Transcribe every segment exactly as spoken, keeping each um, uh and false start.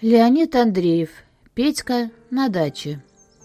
Леонид Андреев. Петька на даче.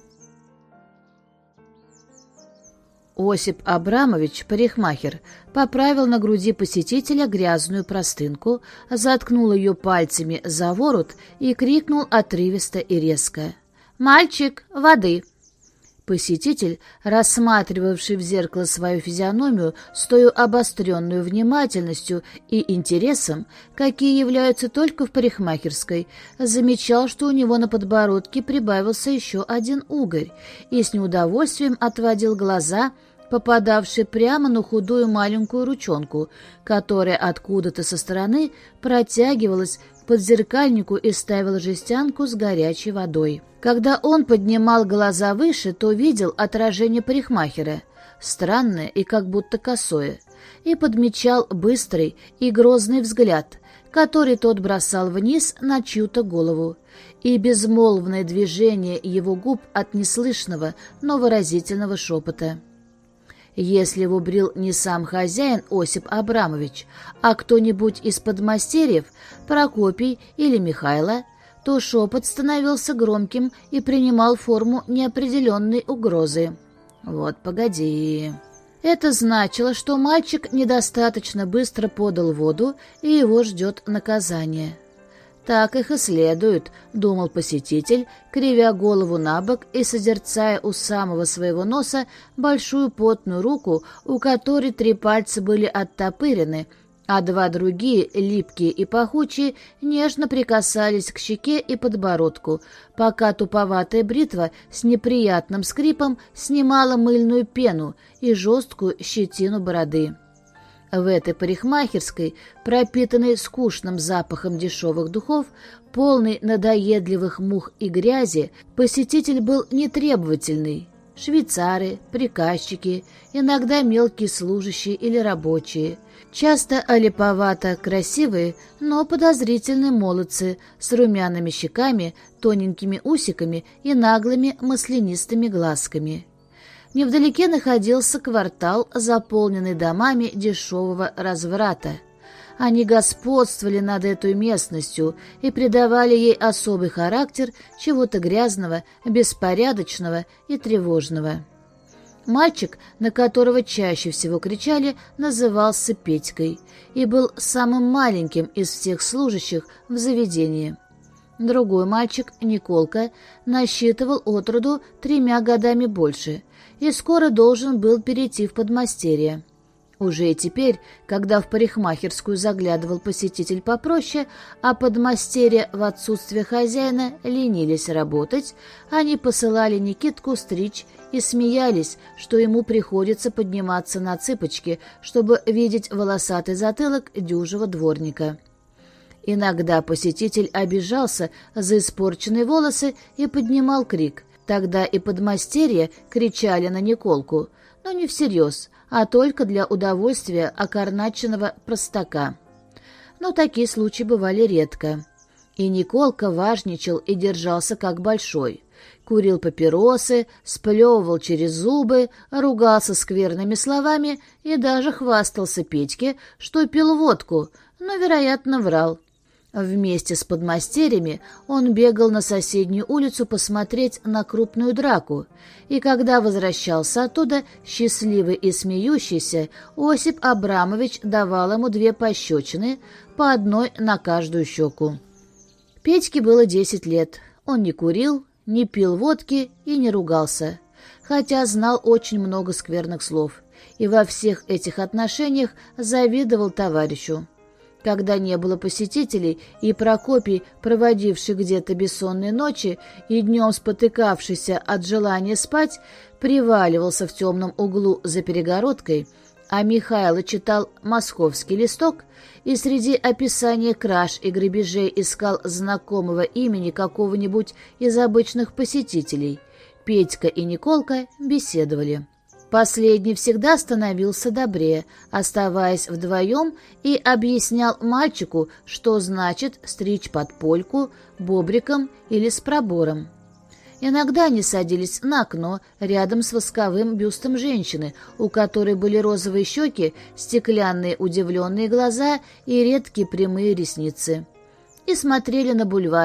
Осип Абрамович, парикмахер, поправил на груди посетителя грязную простынку, заткнул ее пальцами за ворот и крикнул отрывисто и резко: «Мальчик, воды!» Посетитель, рассматривавший в зеркало свою физиономию с той обостренной внимательностью и интересом, какие являются только в парикмахерской, замечал, что у него на подбородке прибавился еще один угорь, и с неудовольствием отводил глаза, попадавшие прямо на худую маленькую ручонку, которая откуда-то со стороны протягивалась к подзеркальнику и ставила жестянку с горячей водой. Когда он поднимал глаза выше, то видел отражение парикмахера, странное и как будто косое, и подмечал быстрый и грозный взгляд, который тот бросал вниз на чью-то голову, и безмолвное движение его губ от неслышного, но выразительного шепота. Если его брил не сам хозяин Осип Абрамович, а кто-нибудь из подмастерьев, Прокопий или Михайло, то шепот становился громким и принимал форму неопределенной угрозы. «Вот погоди». Это значило, что мальчик недостаточно быстро подал воду, и его ждет наказание. «Так их и следует», — думал посетитель, кривя голову на бок и созерцая у самого своего носа большую потную руку, у которой три пальца были оттопырены, а два другие, липкие и пахучие, нежно прикасались к щеке и подбородку, пока туповатая бритва с неприятным скрипом снимала мыльную пену и жесткую щетину бороды. В этой парикмахерской, пропитанной скучным запахом дешевых духов, полной надоедливых мух и грязи, посетитель был нетребовательный. Швейцары, приказчики, иногда мелкие служащие или рабочие, часто олиповато красивые, но подозрительные молодцы с румяными щеками, тоненькими усиками и наглыми маслянистыми глазками. Невдалеке находился квартал, заполненный домами дешевого разврата. Они господствовали над этой местностью и придавали ей особый характер чего-то грязного, беспорядочного и тревожного. Мальчик, на которого чаще всего кричали, назывался Петькой и был самым маленьким из всех служащих в заведении. Другой мальчик, Николка, насчитывал отроду тремя годами больше и скоро должен был перейти в подмастерье. Уже и теперь, когда в парикмахерскую заглядывал посетитель попроще, а подмастерья в отсутствие хозяина ленились работать, они посылали Никитку стричь и смеялись, что ему приходится подниматься на цыпочки, чтобы видеть волосатый затылок дюжего дворника. Иногда посетитель обижался за испорченные волосы и поднимал крик. Тогда и подмастерья кричали на Николку, но не всерьез, а только для удовольствия окорначенного простака. Но такие случаи бывали редко. И Николка важничал и держался как большой. Курил папиросы, сплевывал через зубы, ругался скверными словами и даже хвастался Петьке, что пил водку, но, вероятно, врал. Вместе с подмастерьями он бегал на соседнюю улицу посмотреть на крупную драку, и когда возвращался оттуда, счастливый и смеющийся, Осип Абрамович давал ему две пощечины, по одной на каждую щеку. Петьке было десять лет. Он не курил, не пил водки и не ругался, хотя знал очень много скверных слов, и во всех этих отношениях завидовал товарищу. Когда не было посетителей, и Прокопий, проводивший где-то бессонные ночи и днем спотыкавшийся от желания спать, приваливался в темном углу за перегородкой, а Михайло читал «Московский листок» и среди описания краж и грабежей искал знакомого имени какого-нибудь из обычных посетителей, Петька и Николка беседовали. Последний всегда становился добрее, оставаясь вдвоем, и объяснял мальчику, что значит стричь под польку, бобриком или с пробором. Иногда они садились на окно рядом с восковым бюстом женщины, у которой были розовые щеки, стеклянные удивленные глаза и редкие прямые ресницы, и смотрели на бульвар,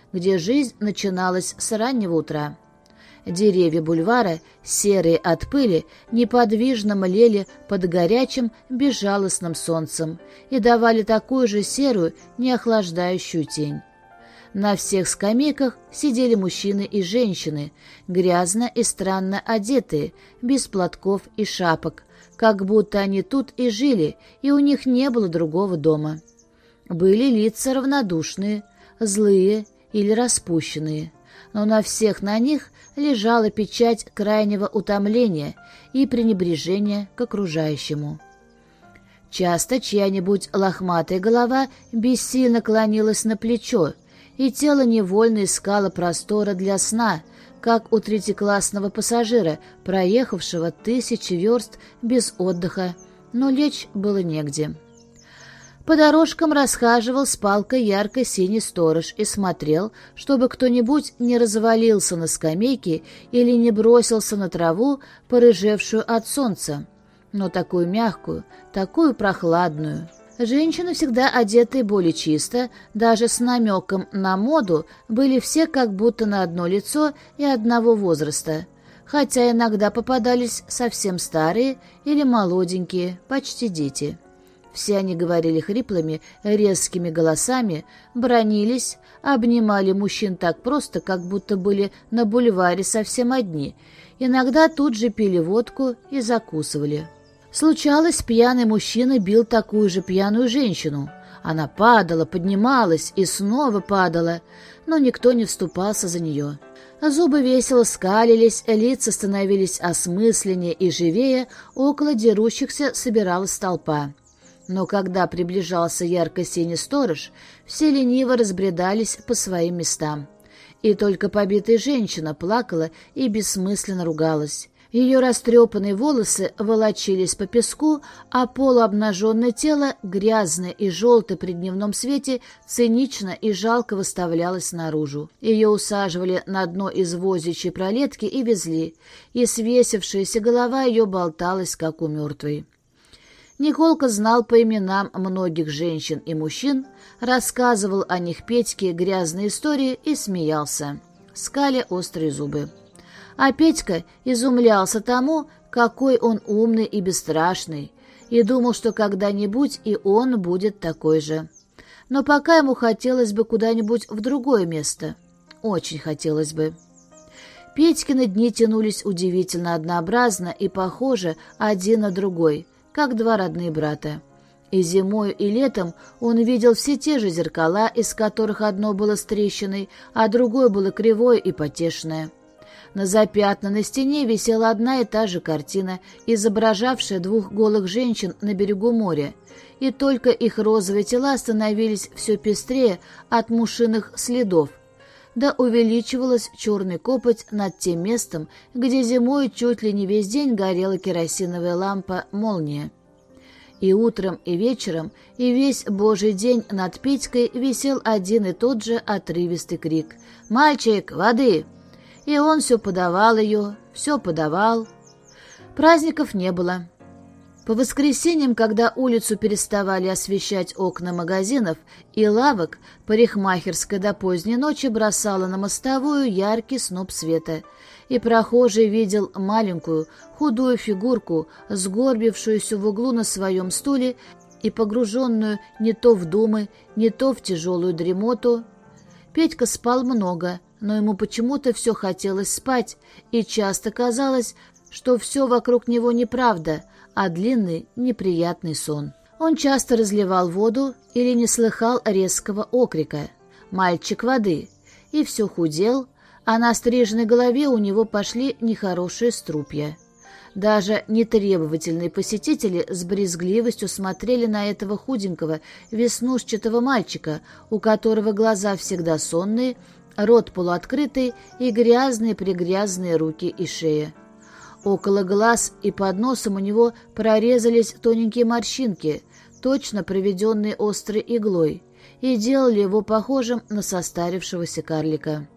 где жизнь начиналась с раннего утра. Деревья бульвара, серые от пыли, неподвижно млели под горячим, безжалостным солнцем и давали такую же серую, неохлаждающую тень. На всех скамейках сидели мужчины и женщины, грязно и странно одетые, без платков и шапок, как будто они тут и жили, и у них не было другого дома. Были лица равнодушные, злые или распущенные, но на всех на них лежала печать крайнего утомления и пренебрежения к окружающему. Часто чья-нибудь лохматая голова бессильно клонилась на плечо, и тело невольно искало простора для сна, как у третьеклассного пассажира, проехавшего тысячи верст без отдыха, но лечь было негде. По дорожкам расхаживал с палкой ярко-синий сторож и смотрел, чтобы кто-нибудь не развалился на скамейке или не бросился на траву, порыжевшую от солнца, но такую мягкую, такую прохладную. Женщины, всегда одетые более чисто, даже с намеком на моду, были все как будто на одно лицо и одного возраста, хотя иногда попадались совсем старые или молоденькие, почти дети. Все они говорили хриплыми, резкими голосами, бранились, обнимали мужчин так просто, как будто были на бульваре совсем одни, иногда тут же пили водку и закусывали. Случалось, пьяный мужчина бил такую же пьяную женщину. Она падала, поднималась и снова падала, но никто не вступался за нее. Зубы весело скалились, лица становились осмысленнее и живее, около дерущихся собиралась толпа. Но когда приближался ярко-синий сторож, все лениво разбредались по своим местам. И только побитая женщина плакала и бессмысленно ругалась. Ее растрепанные волосы волочились по песку, а полуобнаженное тело, грязное и желтое при дневном свете, цинично и жалко выставлялось наружу. Ее усаживали на дно извозчичьей пролетки и везли, и свесившаяся голова ее болталась, как у мертвой. Николка знал по именам многих женщин и мужчин, рассказывал о них Петьке грязные истории и смеялся, скаля острые зубы. А Петька изумлялся тому, какой он умный и бесстрашный, и думал, что когда-нибудь и он будет такой же. Но пока ему хотелось бы куда-нибудь в другое место. Очень хотелось бы. Петькины дни тянулись удивительно однообразно и похожи один на другой, как два родные брата. И зимою, и летом он видел все те же зеркала, из которых одно было с трещиной, а другое было кривое и потешное. На запятнанной стене висела одна и та же картина, изображавшая двух голых женщин на берегу моря, и только их розовые тела становились все пестрее от мушиных следов, да увеличивалась черный копоть над тем местом, где зимой чуть ли не весь день горела керосиновая лампа «Молния». И утром, и вечером, и весь божий день над Петькой висел один и тот же отрывистый крик «Мальчик, воды!» И он все подавал ее, все подавал. Праздников не было. По воскресеньям, когда улицу переставали освещать окна магазинов и лавок, парикмахерская до поздней ночи бросала на мостовую яркий сноп света, и прохожий видел маленькую, худую фигурку, сгорбившуюся в углу на своем стуле и погруженную не то в думы, не то в тяжелую дремоту. Петька спал много, но ему почему-то все хотелось спать, и часто казалось, что все вокруг него неправда, а длинный неприятный сон. Он часто разливал воду или не слыхал резкого окрика «Мальчик, воды!» и все худел, а на стриженной голове у него пошли нехорошие струпья. Даже нетребовательные посетители с брезгливостью смотрели на этого худенького, веснушчатого мальчика, у которого глаза всегда сонные, рот полуоткрытый и грязные-прегрязные руки и шея. Около глаз и под носом у него прорезались тоненькие морщинки, точно проведенные острой иглой, и делали его похожим на состарившегося карлика.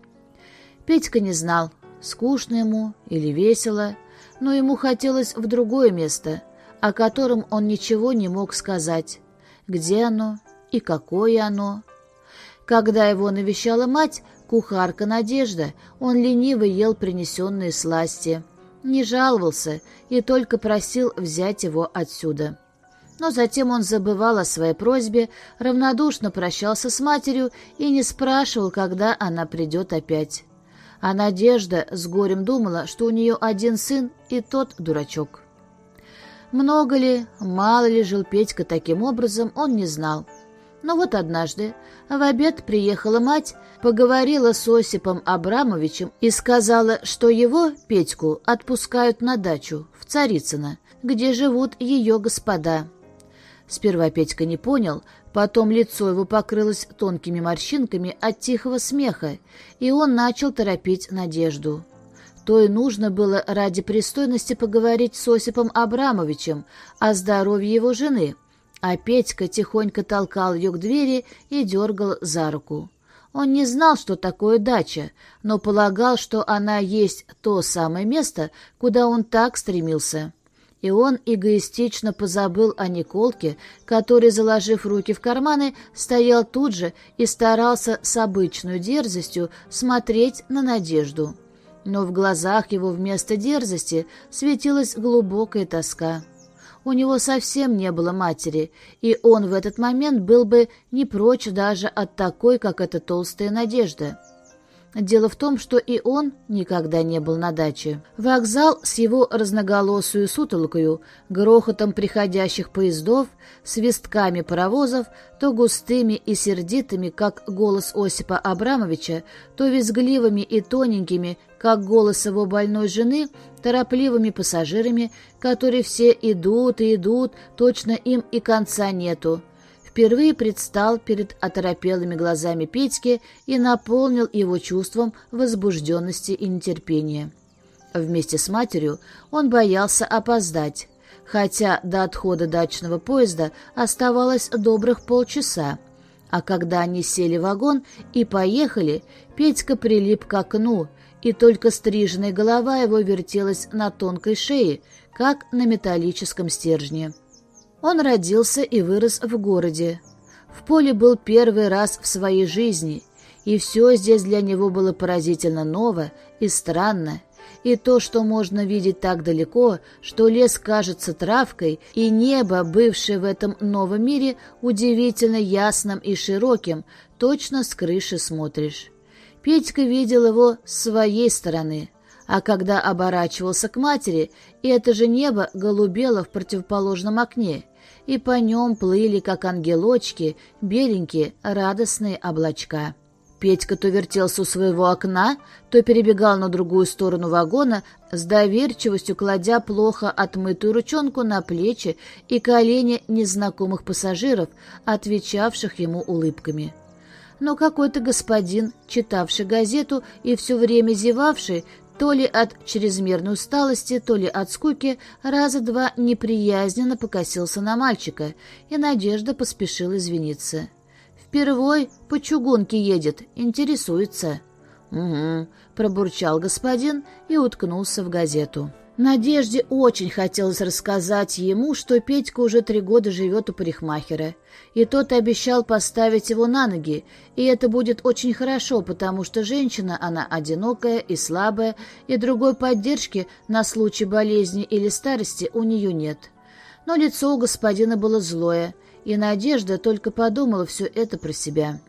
Петька не знал, скучно ему или весело, но ему хотелось в другое место, о котором он ничего не мог сказать. Где оно и какое оно? Когда его навещала мать, кухарка Надежда, он лениво ел принесенные сласти, не жаловался и только просил взять его отсюда. Но затем он забывал о своей просьбе, равнодушно прощался с матерью и не спрашивал, когда она придет опять. А Надежда с горем думала, что у нее один сын, и тот дурачок. Много ли, мало ли жил Петька таким образом, он не знал. Но вот однажды в обед приехала мать, поговорила с Осипом Абрамовичем и сказала, что его, Петьку, отпускают на дачу, в Царицыно, где живут ее господа. Сперва Петька не понял, потом лицо его покрылось тонкими морщинками от тихого смеха, и он начал торопить Надежду. То и нужно было ради пристойности поговорить с Осипом Абрамовичем о здоровье его жены, а Петька тихонько толкал ее к двери и дергал за руку. Он не знал, что такое дача, но полагал, что она есть то самое место, куда он так стремился. И он эгоистично позабыл о Николке, который, заложив руки в карманы, стоял тут же и старался с обычной дерзостью смотреть на Надежду. Но в глазах его вместо дерзости светилась глубокая тоска. У него совсем не было матери, и он в этот момент был бы не прочь даже от такой, как эта толстая Надежда. Дело в том, что и он никогда не был на даче. Вокзал с его разноголосую сутолокою, грохотом приходящих поездов, свистками паровозов, то густыми и сердитыми, как голос Осипа Абрамовича, то визгливыми и тоненькими, как голос его больной жены, торопливыми пассажирами, которые все идут и идут, точно им и конца нету, впервые предстал перед оторопелыми глазами Петьки и наполнил его чувством возбужденности и нетерпения. Вместе с матерью он боялся опоздать, хотя до отхода дачного поезда оставалось добрых полчаса, а когда они сели в вагон и поехали, Петька прилип к окну, и только стриженная голова его вертелась на тонкой шее, как на металлическом стержне. Он родился и вырос в городе. В поле был первый раз в своей жизни, и все здесь для него было поразительно ново и странно. И то, что можно видеть так далеко, что лес кажется травкой, и небо, бывшее в этом новом мире, удивительно ясным и широким, точно с крыши смотришь. Петька видел его с своей стороны, а когда оборачивался к матери, это же небо голубело в противоположном окне, и по нем плыли, как ангелочки, беленькие радостные облачка. Петька то вертелся у своего окна, то перебегал на другую сторону вагона, с доверчивостью кладя плохо отмытую ручонку на плечи и колени незнакомых пассажиров, отвечавших ему улыбками. Но какой-то господин, читавший газету и все время зевавший, то ли от чрезмерной усталости, то ли от скуки, раза два неприязненно покосился на мальчика, и Надежда поспешила извиниться. «Впервой по чугунке едет, интересуется». «Угу», — пробурчал господин и уткнулся в газету. Надежде очень хотелось рассказать ему, что Петька уже три года живет у парикмахера, и тот обещал поставить его на ноги, и это будет очень хорошо, потому что женщина, она одинокая и слабая, и другой поддержки на случай болезни или старости у нее нет. Но лицо у господина было злое, и Надежда только подумала все это про себя.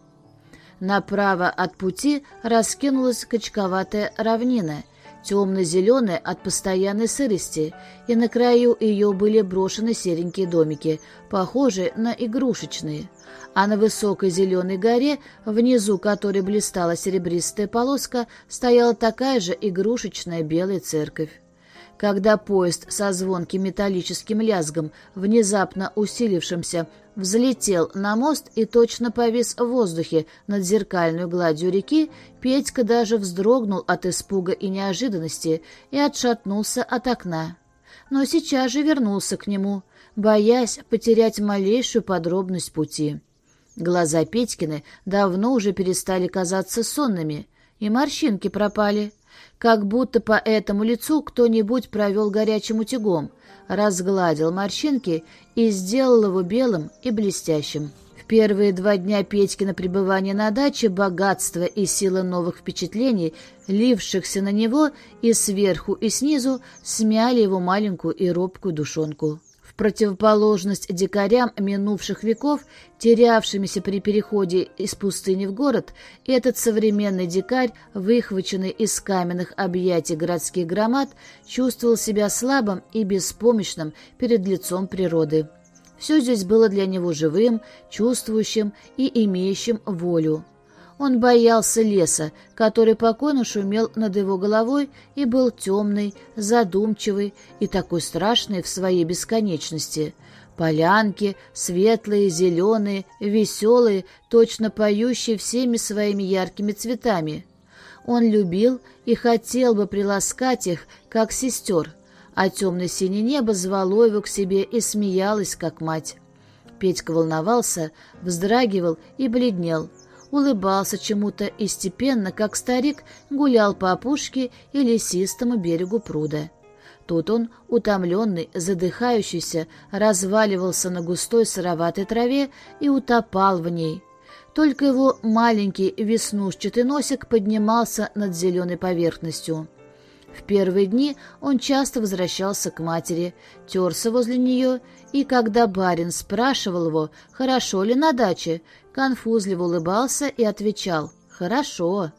Направо от пути раскинулась качковатая равнина, темно-зеленая от постоянной сырости, и на краю ее были брошены серенькие домики, похожие на игрушечные, а на высокой зеленой горе, внизу которой блистала серебристая полоска, стояла такая же игрушечная белая церковь. Когда поезд со звонким металлическим лязгом, внезапно усилившимся, взлетел на мост и точно повис в воздухе над зеркальной гладью реки, Петька даже вздрогнул от испуга и неожиданности и отшатнулся от окна. Но сейчас же вернулся к нему, боясь потерять малейшую подробность пути. Глаза Петькины давно уже перестали казаться сонными, и морщинки пропали. Как будто по этому лицу кто-нибудь провел горячим утюгом, разгладил морщинки и сделал его белым и блестящим. первые два дня Петькина пребывания на даче богатство и сила новых впечатлений, лившихся на него и сверху, и снизу, смяли его маленькую и робкую душонку. В противоположность дикарям минувших веков, терявшимися при переходе из пустыни в город, этот современный дикарь, выхваченный из каменных объятий городских громад, чувствовал себя слабым и беспомощным перед лицом природы. Все здесь было для него живым, чувствующим и имеющим волю. Он боялся леса, который покойно шумел над его головой и был темный, задумчивый и такой страшный в своей бесконечности. Полянки, светлые, зеленые, веселые, точно поющие всеми своими яркими цветами. Он любил и хотел бы приласкать их, как сестер, а темно-синее небо звало его к себе и смеялось, как мать. Петька волновался, вздрагивал и бледнел, улыбался чему-то и степенно, как старик, гулял по опушке и лесистому берегу пруда. Тут он, утомленный, задыхающийся, разваливался на густой сыроватой траве и утопал в ней. Только его маленький веснушчатый носик поднимался над зеленой поверхностью. В первые дни он часто возвращался к матери, терся возле нее, и когда барин спрашивал его, хорошо ли на даче, конфузливо улыбался и отвечал «хорошо».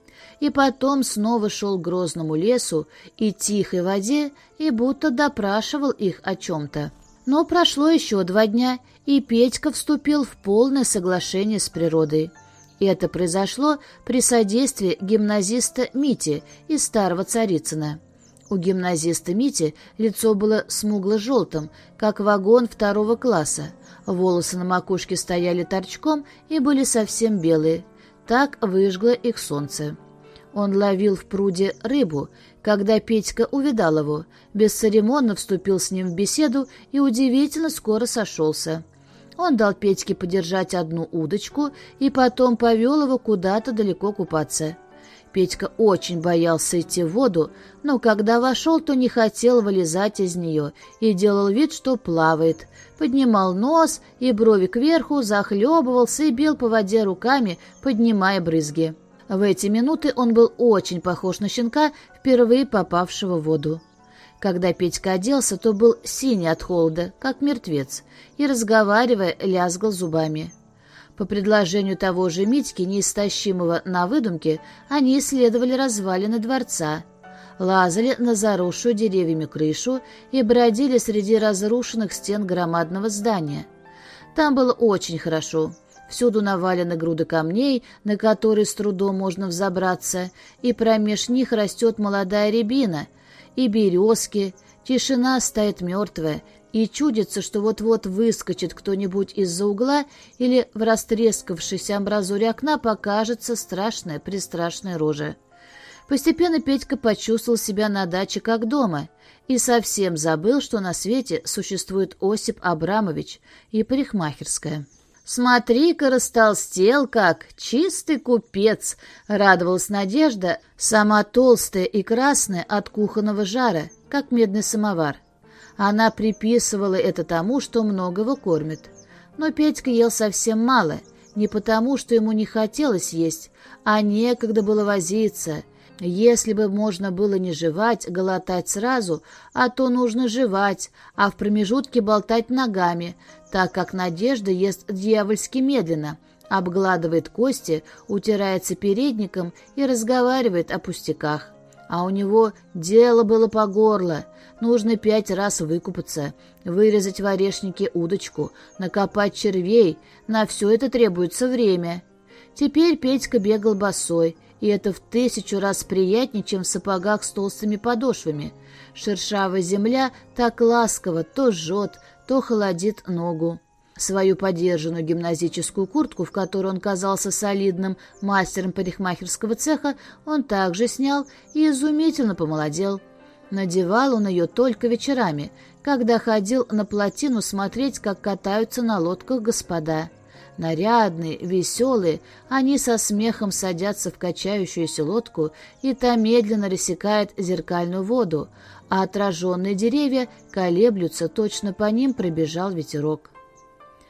И потом снова шел к грозному лесу и тихой воде и будто допрашивал их о чем-то. Но прошло еще два дня, и Петька вступил в полное соглашение с природой. И это произошло при содействии гимназиста Мити из Старого Царицына. У гимназиста Мити лицо было смугло-желтым, как вагон второго класса. Волосы на макушке стояли торчком и были совсем белые. Так выжгло их солнце. Он ловил в пруде рыбу. Когда Петька увидал его, бесцеремонно вступил с ним в беседу и удивительно скоро сошелся. Он дал Петьке подержать одну удочку и потом повел его куда-то далеко купаться. Петька очень боялся идти в воду, но когда вошел, то не хотел вылезать из нее и делал вид, что плавает. Поднимал нос и брови кверху, захлебывался и бил по воде руками, поднимая брызги. В эти минуты он был очень похож на щенка, впервые попавшего в воду. Когда Петька оделся, то был синий от холода, как мертвец, и, разговаривая, лязгал зубами. По предложению того же Митьки, неистощимого на выдумке, они исследовали развалины дворца, лазали на заросшую деревьями крышу и бродили среди разрушенных стен громадного здания. Там было очень хорошо. Всюду навалены груды камней, на которые с трудом можно взобраться, и промеж них растет молодая рябина, и березки, тишина стоит мертвая, и чудится, что вот-вот выскочит кто-нибудь из-за угла или в растрескавшейся амбразуре окна покажется страшная-престрашная рожа. Постепенно Петька почувствовал себя на даче как дома и совсем забыл, что на свете существует Осип Абрамович и парикмахерская. «Смотри-ка, растолстел как, чистый купец!» — радовалась Надежда, сама толстая и красная от кухонного жара, как медный самовар. Она приписывала это тому, что много его кормит. Но Петька ел совсем мало, не потому, что ему не хотелось есть, а некогда было возиться. Если бы можно было не жевать, глотать сразу, а то нужно жевать, а в промежутке болтать ногами, так как Надежда ест дьявольски медленно, обгладывает кости, утирается передником и разговаривает о пустяках. А у него дело было по горло. Нужно пять раз выкупаться, вырезать в орешнике удочку, накопать червей. На все это требуется время. Теперь Петька бегал босой, и это в тысячу раз приятнее, чем в сапогах с толстыми подошвами. Шершавая земля так ласково то жжет, то холодит ногу. Свою подержанную гимназическую куртку, в которой он казался солидным мастером парикмахерского цеха, он также снял и изумительно помолодел. Надевал он ее только вечерами, когда ходил на плотину смотреть, как катаются на лодках господа. Нарядные, веселые, они со смехом садятся в качающуюся лодку, и та медленно рассекает зеркальную воду, а отраженные деревья колеблются, точно по ним пробежал ветерок.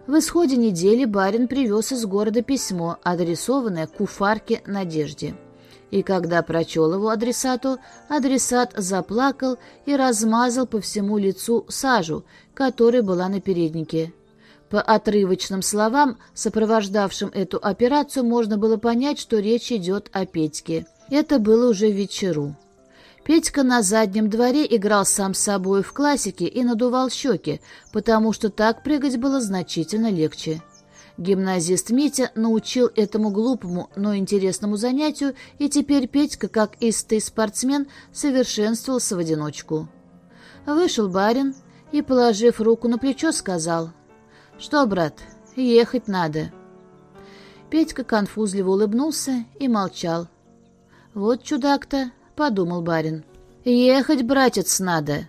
В исходе недели барин привез из города письмо, адресованное куфарке Надежде. И когда прочел его адресату, адресат заплакал и размазал по всему лицу сажу, которая была на переднике. По отрывочным словам, сопровождавшим эту операцию, можно было понять, что речь идет о Петьке. Это было уже в вечеру. Петька на заднем дворе играл сам с собой в классике и надувал щеки, потому что так прыгать было значительно легче. Гимназист Митя научил этому глупому, но интересному занятию, и теперь Петька, как истый спортсмен, совершенствовался в одиночку. Вышел барин и, положив руку на плечо, сказал: «Что, брат, ехать надо». Петька конфузливо улыбнулся и молчал. «Вот чудак-то», — подумал барин. «Ехать, братец, надо».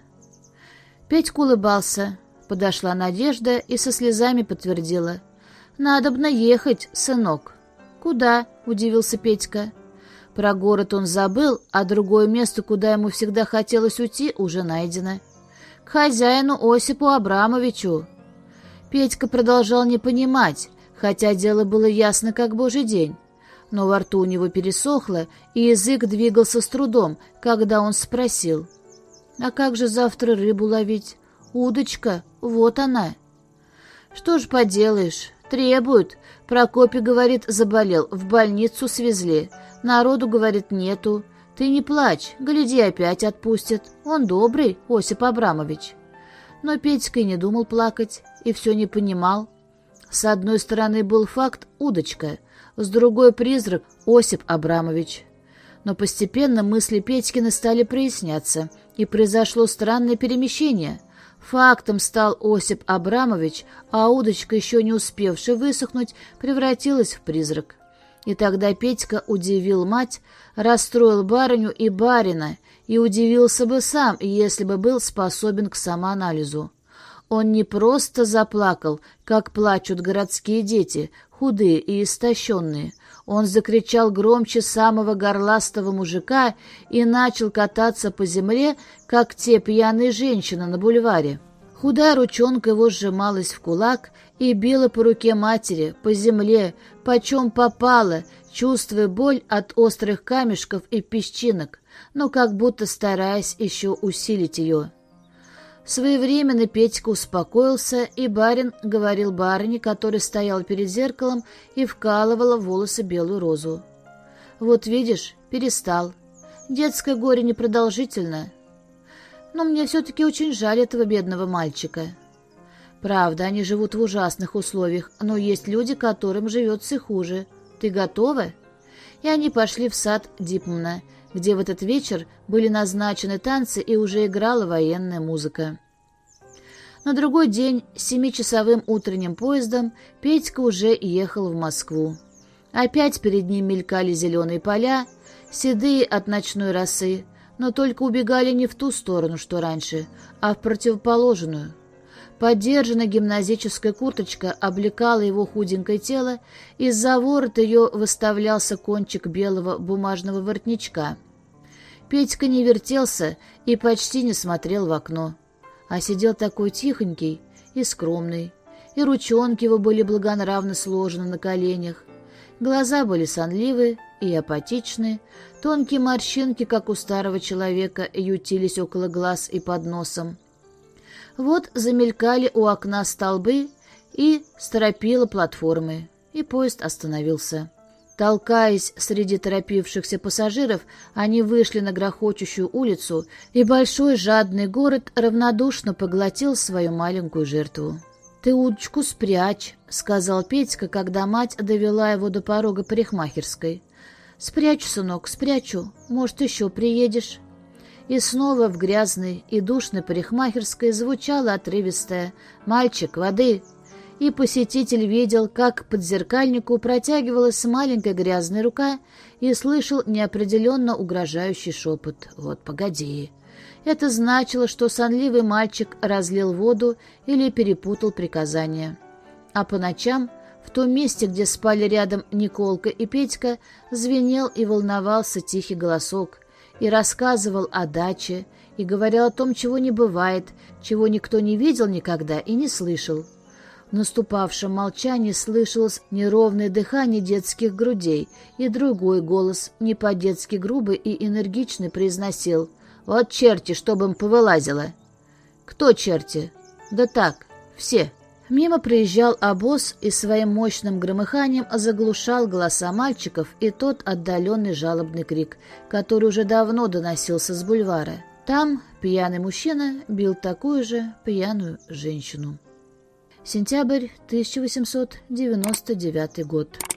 Петька улыбался. Подошла Надежда и со слезами подтвердила: «Надобно ехать, сынок». «Куда?» — удивился Петька. Про город он забыл, а другое место, куда ему всегда хотелось уйти, уже найдено. «К хозяину Осипу Абрамовичу». Петька продолжал не понимать, хотя дело было ясно, как божий день. Но во рту у него пересохло, и язык двигался с трудом, когда он спросил: «А как же завтра рыбу ловить? Удочка, вот она». «Что ж поделаешь, требуют. Прокопий, говорит, заболел, в больницу свезли. Народу, говорит, нету. Ты не плачь, гляди, опять отпустят. Он добрый, Осип Абрамович». Но Петька и не думал плакать, и все не понимал. С одной стороны был факт — удочка, с другой — призрак Осип Абрамович. Но постепенно мысли Петькины стали проясняться, и произошло странное перемещение. Фактом стал Осип Абрамович, а удочка, еще не успевшая высохнуть, превратилась в призрак. И тогда Петька удивил мать, расстроил барыню и барина, и удивился бы сам, если бы был способен к самоанализу. Он не просто заплакал, как плачут городские дети, худые и истощенные. Он закричал громче самого горластого мужика и начал кататься по земле, как те пьяные женщины на бульваре. Худая ручонка его сжималась в кулак и била по руке матери, по земле, почем попало, чувствуя боль от острых камешков и песчинок, но как будто стараясь еще усилить ее. Своевременно Петька успокоился, и барин говорил барыне, который стоял перед зеркалом и вкалывала в волосы белую розу: «Вот видишь, перестал. Детское горе непродолжительно. Но мне все-таки очень жаль этого бедного мальчика. Правда, они живут в ужасных условиях, но есть люди, которым живется и хуже. Ты готова?» И они пошли в сад Дипмана, где в этот вечер были назначены танцы и уже играла военная музыка. На другой день семичасовым утренним поездом Петька уже ехал в Москву. Опять перед ним мелькали зеленые поля, седые от ночной росы, но только убегали не в ту сторону, что раньше, а в противоположную. Подержанная гимназическая курточка облекала его худенькое тело, из-за ворота ее выставлялся кончик белого бумажного воротничка. Петька не вертелся и почти не смотрел в окно, а сидел такой тихонький и скромный, и ручонки его были благонравно сложены на коленях. Глаза были сонливы и апатичны, тонкие морщинки, как у старого человека, ютились около глаз и под носом. Вот замелькали у окна столбы и стропила платформы, и поезд остановился. Толкаясь среди торопившихся пассажиров, они вышли на грохочущую улицу, и большой жадный город равнодушно поглотил свою маленькую жертву. «Ты удочку спрячь», — сказал Петька, когда мать довела его до порога парикмахерской. «Спрячу, сынок, спрячу. Может, еще приедешь». И снова в грязной и душной парикмахерской звучало отрывистое: «Мальчик, воды!» И посетитель видел, как к подзеркальнику протягивалась маленькая грязная рука, и слышал неопределенно угрожающий шепот: «Вот погоди». Это значило, что сонливый мальчик разлил воду или перепутал приказания. А по ночам, в том месте, где спали рядом Николка и Петька, звенел и волновался тихий голосок, и рассказывал о даче, и говорил о том, чего не бывает, чего никто не видел никогда и не слышал. В наступавшем молчании слышалось неровное дыхание детских грудей, и другой голос, не по-детски грубый и энергичный, произносил: «Вот черти, чтобы им повылазило!» «Кто черти?» «Да так, все». Мимо проезжал обоз и своим мощным громыханием заглушал голоса мальчиков и тот отдаленный жалобный крик, который уже давно доносился с бульвара. Там пьяный мужчина бил такую же пьяную женщину. Сентябрь тысяча восемьсот девяносто девятый год.